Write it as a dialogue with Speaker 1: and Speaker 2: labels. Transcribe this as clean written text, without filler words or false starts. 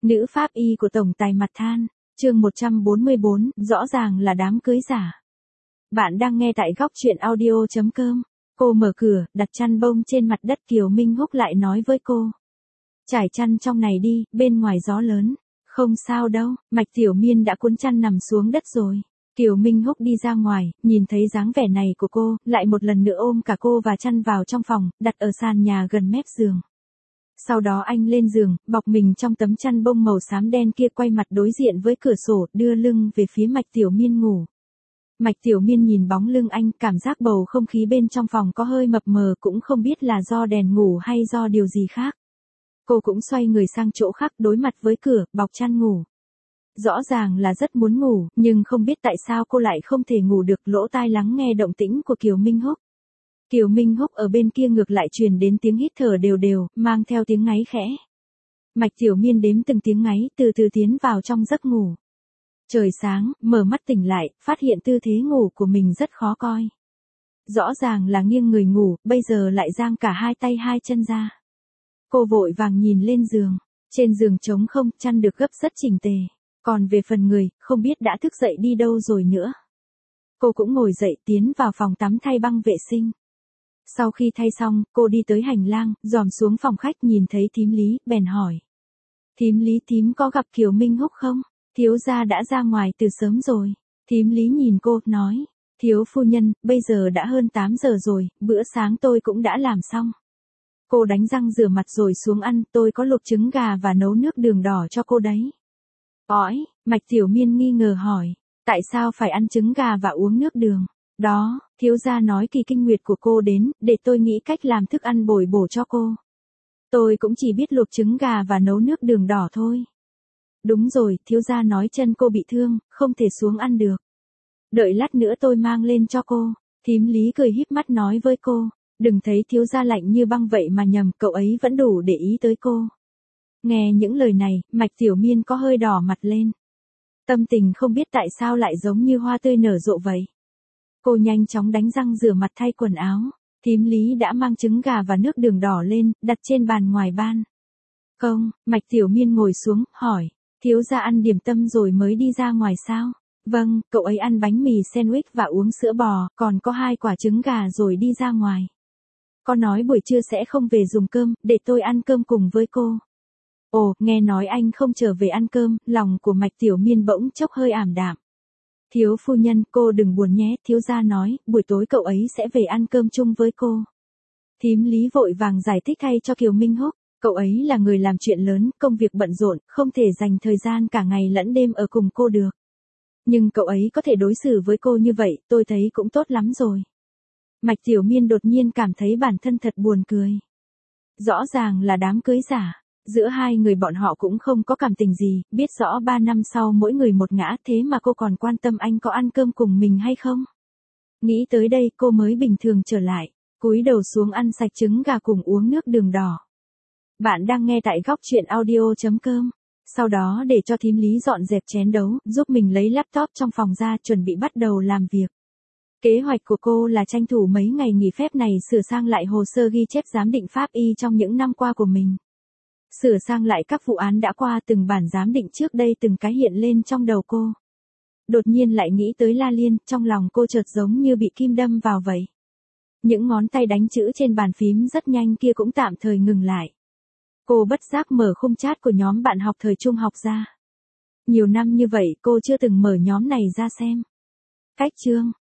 Speaker 1: Nữ pháp y của tổng tài mặt than, chương 144, rõ ràng là đám cưới giả. Bạn đang nghe tại góc truyện audio.com. Cô mở cửa, đặt chăn bông trên mặt đất. Kiều Minh Húc lại nói với cô. Trải chăn trong này đi, bên ngoài gió lớn. Không sao đâu, Mạch Tiểu Miên đã cuốn chăn nằm xuống đất rồi. Kiều Minh Húc đi ra ngoài, nhìn thấy dáng vẻ này của cô, lại một lần nữa ôm cả cô và chăn vào trong phòng, đặt ở sàn nhà gần mép giường. Sau đó anh lên giường, bọc mình trong tấm chăn bông màu xám đen kia, quay mặt đối diện với cửa sổ, đưa lưng về phía Mạch Tiểu Miên ngủ. Mạch Tiểu Miên nhìn bóng lưng anh, cảm giác bầu không khí bên trong phòng có hơi mập mờ, cũng không biết là do đèn ngủ hay do điều gì khác. Cô cũng xoay người sang chỗ khác, đối mặt với cửa, bọc chăn ngủ. Rõ ràng là rất muốn ngủ, nhưng không biết tại sao cô lại không thể ngủ được, lỗ tai lắng nghe động tĩnh của Kiều Minh Húc. Kiều Minh Húc ở bên kia ngược lại truyền đến tiếng hít thở đều đều, mang theo tiếng ngáy khẽ. Mạch Tiểu Miên đếm từng tiếng ngáy, từ từ tiến vào trong giấc ngủ. Trời sáng, mở mắt tỉnh lại, phát hiện tư thế ngủ của mình rất khó coi. Rõ ràng là nghiêng người ngủ, bây giờ lại giang cả hai tay hai chân ra. Cô vội vàng nhìn lên giường, trên giường trống không, chăn được gấp rất chỉnh tề. Còn về phần người, không biết đã thức dậy đi đâu rồi nữa. Cô cũng ngồi dậy, tiến vào phòng tắm thay băng vệ sinh. Sau khi thay xong, cô đi tới hành lang, dòm xuống phòng khách, nhìn thấy thím Lý, bèn hỏi. Thím Lý, thím có gặp Kiều Minh Húc không? Thiếu gia đã ra ngoài từ sớm rồi. Thím Lý nhìn cô, nói. Thiếu phu nhân, bây giờ đã hơn 8 giờ rồi, bữa sáng tôi cũng đã làm xong. Cô đánh răng rửa mặt rồi xuống ăn, tôi có luộc trứng gà và nấu nước đường đỏ cho cô đấy. Ói, Mạch Tiểu Miên nghi ngờ hỏi. Tại sao phải ăn trứng gà và uống nước đường? Đó, thiếu gia nói kỳ kinh nguyệt của cô đến, để tôi nghĩ cách làm thức ăn bồi bổ cho cô. Tôi cũng chỉ biết luộc trứng gà và nấu nước đường đỏ thôi. Đúng rồi, thiếu gia nói chân cô bị thương, không thể xuống ăn được. Đợi lát nữa tôi mang lên cho cô. Thím Lý cười híp mắt nói với cô. Đừng thấy thiếu gia lạnh như băng vậy mà nhầm, cậu ấy vẫn đủ để ý tới cô. Nghe những lời này, Mạch Tiểu Miên có hơi đỏ mặt lên. Tâm tình không biết tại sao lại giống như hoa tươi nở rộ vậy. Cô nhanh chóng đánh răng rửa mặt thay quần áo. Thím Lý đã mang trứng gà và nước đường đỏ lên, đặt trên bàn ngoài ban. Không, Mạch Tiểu Miên ngồi xuống, hỏi. Thiếu gia ăn điểm tâm rồi mới đi ra ngoài sao? Vâng, cậu ấy ăn bánh mì sandwich và uống sữa bò, còn có 2 quả trứng gà rồi đi ra ngoài. Có nói buổi trưa sẽ không về dùng cơm, để tôi ăn cơm cùng với cô. Ồ, nghe nói anh không trở về ăn cơm, lòng của Mạch Tiểu Miên bỗng chốc hơi ảm đạm. Thiếu phu nhân, cô đừng buồn nhé, thiếu gia nói, buổi tối cậu ấy sẽ về ăn cơm chung với cô. Thím Lý vội vàng giải thích thay cho Kiều Minh Húc, cậu ấy là người làm chuyện lớn, công việc bận rộn, không thể dành thời gian cả ngày lẫn đêm ở cùng cô được. Nhưng cậu ấy có thể đối xử với cô như vậy, tôi thấy cũng tốt lắm rồi. Mạch Tiểu Miên đột nhiên cảm thấy bản thân thật buồn cười. Rõ ràng là đám cưới giả. Giữa hai người bọn họ cũng không có cảm tình gì, biết rõ 3 năm sau mỗi người một ngã, thế mà cô còn quan tâm anh có ăn cơm cùng mình hay không. Nghĩ tới đây cô mới bình thường trở lại, cúi đầu xuống ăn sạch trứng gà cùng uống nước đường đỏ. Bạn đang nghe tại góc truyện audio.com. Sau đó để cho thím Lý dọn dẹp chén đấu, giúp mình lấy laptop trong phòng ra, chuẩn bị bắt đầu làm việc. Kế hoạch của cô là tranh thủ mấy ngày nghỉ phép này sửa sang lại hồ sơ ghi chép giám định pháp y trong những năm qua của mình. Sửa sang lại các vụ án đã qua, từng bản giám định trước đây từng cái hiện lên trong đầu cô. Đột nhiên lại nghĩ tới La Liên, trong lòng cô chợt giống như bị kim đâm vào vậy. Những ngón tay đánh chữ trên bàn phím rất nhanh kia cũng tạm thời ngừng lại. Cô bất giác mở khung chat của nhóm bạn học thời trung học ra. Nhiều năm như vậy cô chưa từng mở nhóm này ra xem. Cách chương